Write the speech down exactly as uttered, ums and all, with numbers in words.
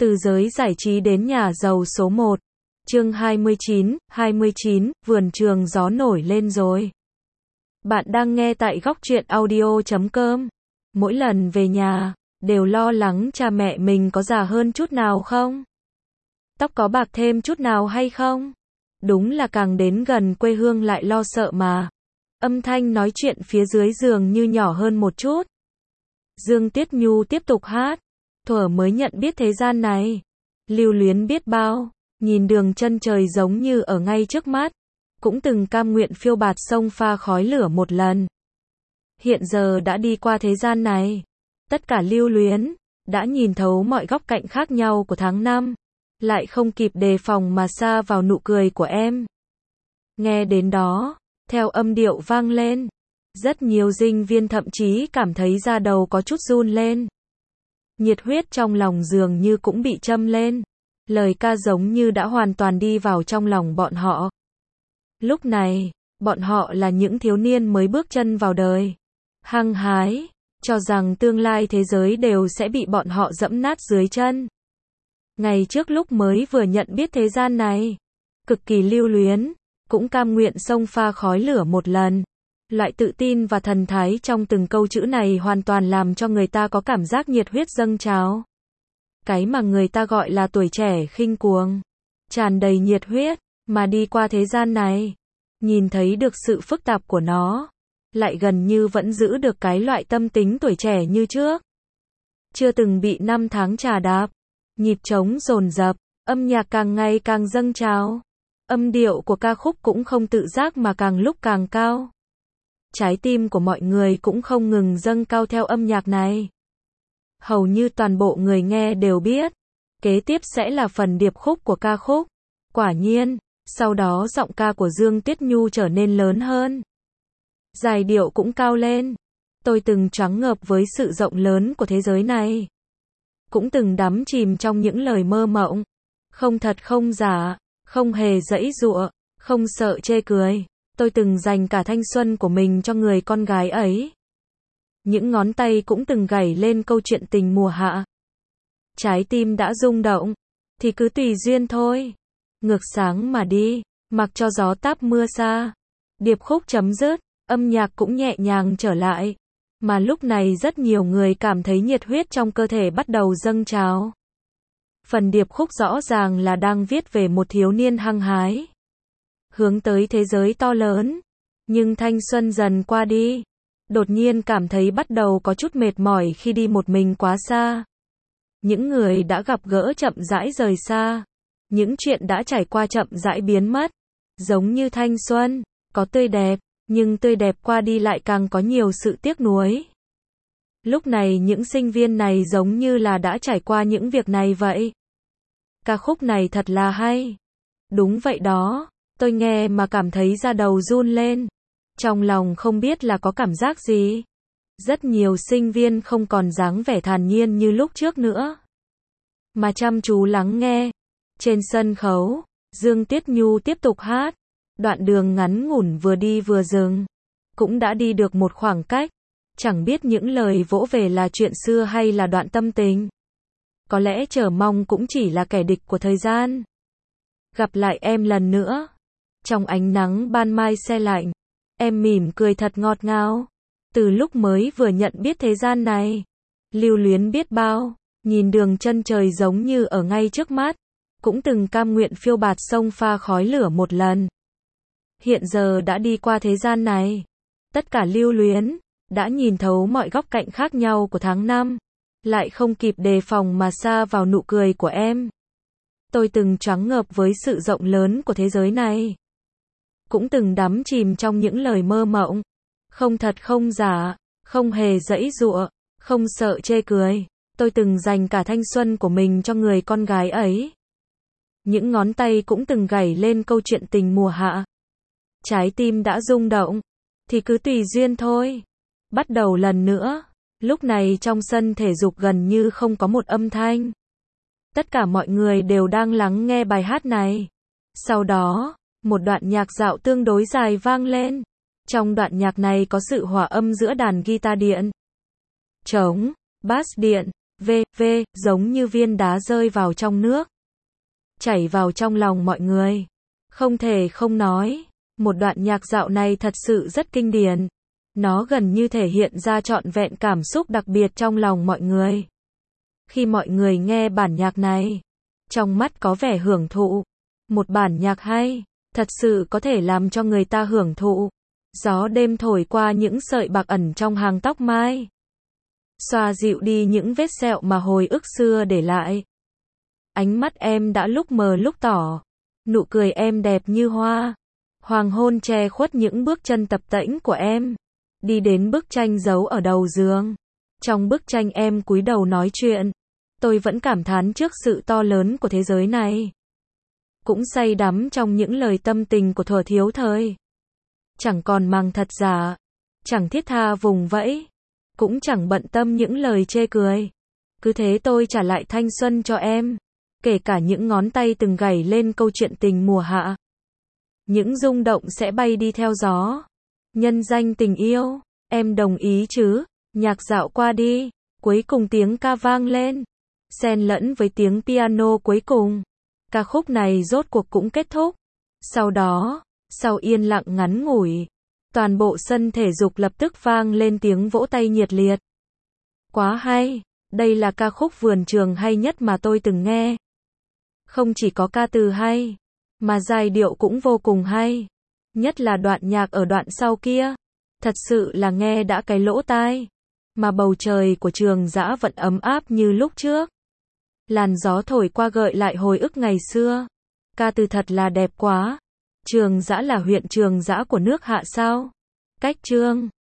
Từ giới giải trí đến nhà giàu số một. Chương hai mươi chín, hai mươi chín, vườn trường gió nổi lên rồi. Bạn đang nghe tại góc truyện audio chấm com. Mỗi lần về nhà, đều lo lắng cha mẹ mình có già hơn chút nào không? Tóc có bạc thêm chút nào hay không? Đúng là càng đến gần quê hương lại lo sợ mà. Âm thanh nói chuyện phía dưới giường như nhỏ hơn một chút. Dương Tuyết Nhu tiếp tục hát. Thuở mới nhận biết thế gian này, lưu luyến biết bao, nhìn đường chân trời giống như ở ngay trước mắt, cũng từng cam nguyện phiêu bạt sông pha khói lửa một lần. Hiện giờ đã đi qua thế gian này, tất cả lưu luyến, đã nhìn thấu mọi góc cạnh khác nhau của tháng năm, lại không kịp đề phòng mà sa vào nụ cười của em. Nghe đến đó, theo âm điệu vang lên, rất nhiều sinh viên thậm chí cảm thấy da đầu có chút run lên. Nhiệt huyết trong lòng dường như cũng bị châm lên. Lời ca giống như đã hoàn toàn đi vào trong lòng bọn họ. Lúc này, bọn họ là những thiếu niên mới bước chân vào đời. Hăng hái, cho rằng tương lai thế giới đều sẽ bị bọn họ dẫm nát dưới chân. Ngày trước lúc mới vừa nhận biết thế gian này, cực kỳ lưu luyến, cũng cam nguyện xông pha khói lửa một lần. Loại tự tin và thần thái trong từng câu chữ này hoàn toàn làm cho người ta có cảm giác nhiệt huyết dâng trào. Cái mà người ta gọi là tuổi trẻ khinh cuồng, tràn đầy nhiệt huyết, mà đi qua thế gian này, nhìn thấy được sự phức tạp của nó, lại gần như vẫn giữ được cái loại tâm tính tuổi trẻ như trước. Chưa từng bị năm tháng trà đạp, nhịp trống dồn dập, âm nhạc càng ngày càng dâng trào, âm điệu của ca khúc cũng không tự giác mà càng lúc càng cao. Trái tim của mọi người cũng không ngừng dâng cao theo âm nhạc này. Hầu như toàn bộ người nghe đều biết, kế tiếp sẽ là phần điệp khúc của ca khúc. Quả nhiên, sau đó giọng ca của Dương Tuyết Nhu trở nên lớn hơn. Giai điệu cũng cao lên. Tôi từng choáng ngợp với sự rộng lớn của thế giới này. Cũng từng đắm chìm trong những lời mơ mộng. Không thật không giả, không hề giãy giụa, không sợ chê cười. Tôi từng dành cả thanh xuân của mình cho người con gái ấy. Những ngón tay cũng từng gảy lên câu chuyện tình mùa hạ. Trái tim đã rung động, thì cứ tùy duyên thôi. Ngược sáng mà đi, mặc cho gió táp mưa xa. Điệp khúc chấm dứt, âm nhạc cũng nhẹ nhàng trở lại. Mà lúc này rất nhiều người cảm thấy nhiệt huyết trong cơ thể bắt đầu dâng trào. Phần điệp khúc rõ ràng là đang viết về một thiếu niên hăng hái, hướng tới thế giới to lớn, nhưng thanh xuân dần qua đi, đột nhiên cảm thấy bắt đầu có chút mệt mỏi khi đi một mình quá xa. Những người đã gặp gỡ chậm rãi rời xa, những chuyện đã trải qua chậm rãi biến mất, giống như thanh xuân, có tươi đẹp, nhưng tươi đẹp qua đi lại càng có nhiều sự tiếc nuối. Lúc này những sinh viên này giống như là đã trải qua những việc này vậy. Ca khúc này thật là hay. Đúng vậy đó. Tôi nghe mà cảm thấy da đầu run lên. Trong lòng không biết là có cảm giác gì. Rất nhiều sinh viên không còn dáng vẻ thản nhiên như lúc trước nữa, mà chăm chú lắng nghe. Trên sân khấu, Dương Tuyết Nhu tiếp tục hát. Đoạn đường ngắn ngủn vừa đi vừa dừng. Cũng đã đi được một khoảng cách. Chẳng biết những lời vỗ về là chuyện xưa hay là đoạn tâm tình. Có lẽ chờ mong cũng chỉ là kẻ địch của thời gian. Gặp lại em lần nữa. Trong ánh nắng ban mai se lạnh, em mỉm cười thật ngọt ngào. Từ lúc mới vừa nhận biết thế gian này, lưu luyến biết bao, nhìn đường chân trời giống như ở ngay trước mắt, cũng từng cam nguyện phiêu bạt sông pha khói lửa một lần. Hiện giờ đã đi qua thế gian này, tất cả lưu luyến, đã nhìn thấu mọi góc cạnh khác nhau của tháng năm, lại không kịp đề phòng mà sa vào nụ cười của em. Tôi từng choáng ngợp với sự rộng lớn của thế giới này. Cũng từng đắm chìm trong những lời mơ mộng. Không thật không giả, không hề giãy giụa, không sợ chê cười. Tôi từng dành cả thanh xuân của mình cho người con gái ấy. Những ngón tay cũng từng gảy lên câu chuyện tình mùa hạ. Trái tim đã rung động, thì cứ tùy duyên thôi. Bắt đầu lần nữa. Lúc này trong sân thể dục gần như không có một âm thanh. Tất cả mọi người đều đang lắng nghe bài hát này. Sau đó, một đoạn nhạc dạo tương đối dài vang lên. Trong đoạn nhạc này có sự hòa âm giữa đàn guitar điện, trống, bass điện, v, v, giống như viên đá rơi vào trong nước, chảy vào trong lòng mọi người. Không thể không nói, một đoạn nhạc dạo này thật sự rất kinh điển. Nó gần như thể hiện ra trọn vẹn cảm xúc đặc biệt trong lòng mọi người. Khi mọi người nghe bản nhạc này, trong mắt có vẻ hưởng thụ. Một bản nhạc hay, thật sự có thể làm cho người ta hưởng thụ. Gió đêm thổi qua những sợi bạc ẩn trong hàng tóc mai, xoa dịu đi những vết sẹo mà hồi ức xưa để lại. Ánh mắt em đã lúc mờ lúc tỏ, nụ cười em đẹp như hoa. Hoàng hôn che khuất những bước chân tập tễnh của em, đi đến bức tranh giấu ở đầu giường. Trong bức tranh em cúi đầu nói chuyện, tôi vẫn cảm thán trước sự to lớn của thế giới này. Cũng say đắm trong những lời tâm tình của thuở thiếu thời. Chẳng còn màng thật giả, chẳng thiết tha vùng vẫy, cũng chẳng bận tâm những lời chê cười. Cứ thế tôi trả lại thanh xuân cho em, kể cả những ngón tay từng gảy lên câu chuyện tình mùa hạ. Những rung động sẽ bay đi theo gió. Nhân danh tình yêu, em đồng ý chứ? Nhạc dạo qua đi, cuối cùng tiếng ca vang lên, xen lẫn với tiếng piano cuối cùng. Ca khúc này rốt cuộc cũng kết thúc. Sau đó, sau yên lặng ngắn ngủi, toàn bộ sân thể dục lập tức vang lên tiếng vỗ tay nhiệt liệt. Quá hay, đây là ca khúc Vườn Trường hay nhất mà tôi từng nghe. Không chỉ có ca từ hay, mà giai điệu cũng vô cùng hay. Nhất là đoạn nhạc ở đoạn sau kia, thật sự là nghe đã cái lỗ tai. Mà bầu trời của Trường Giã vẫn ấm áp như lúc trước. Làn gió thổi qua gợi lại hồi ức ngày xưa. Ca từ thật là đẹp quá. Trường Giã là huyện Trường Giã của nước Hạ sao? Cách Chương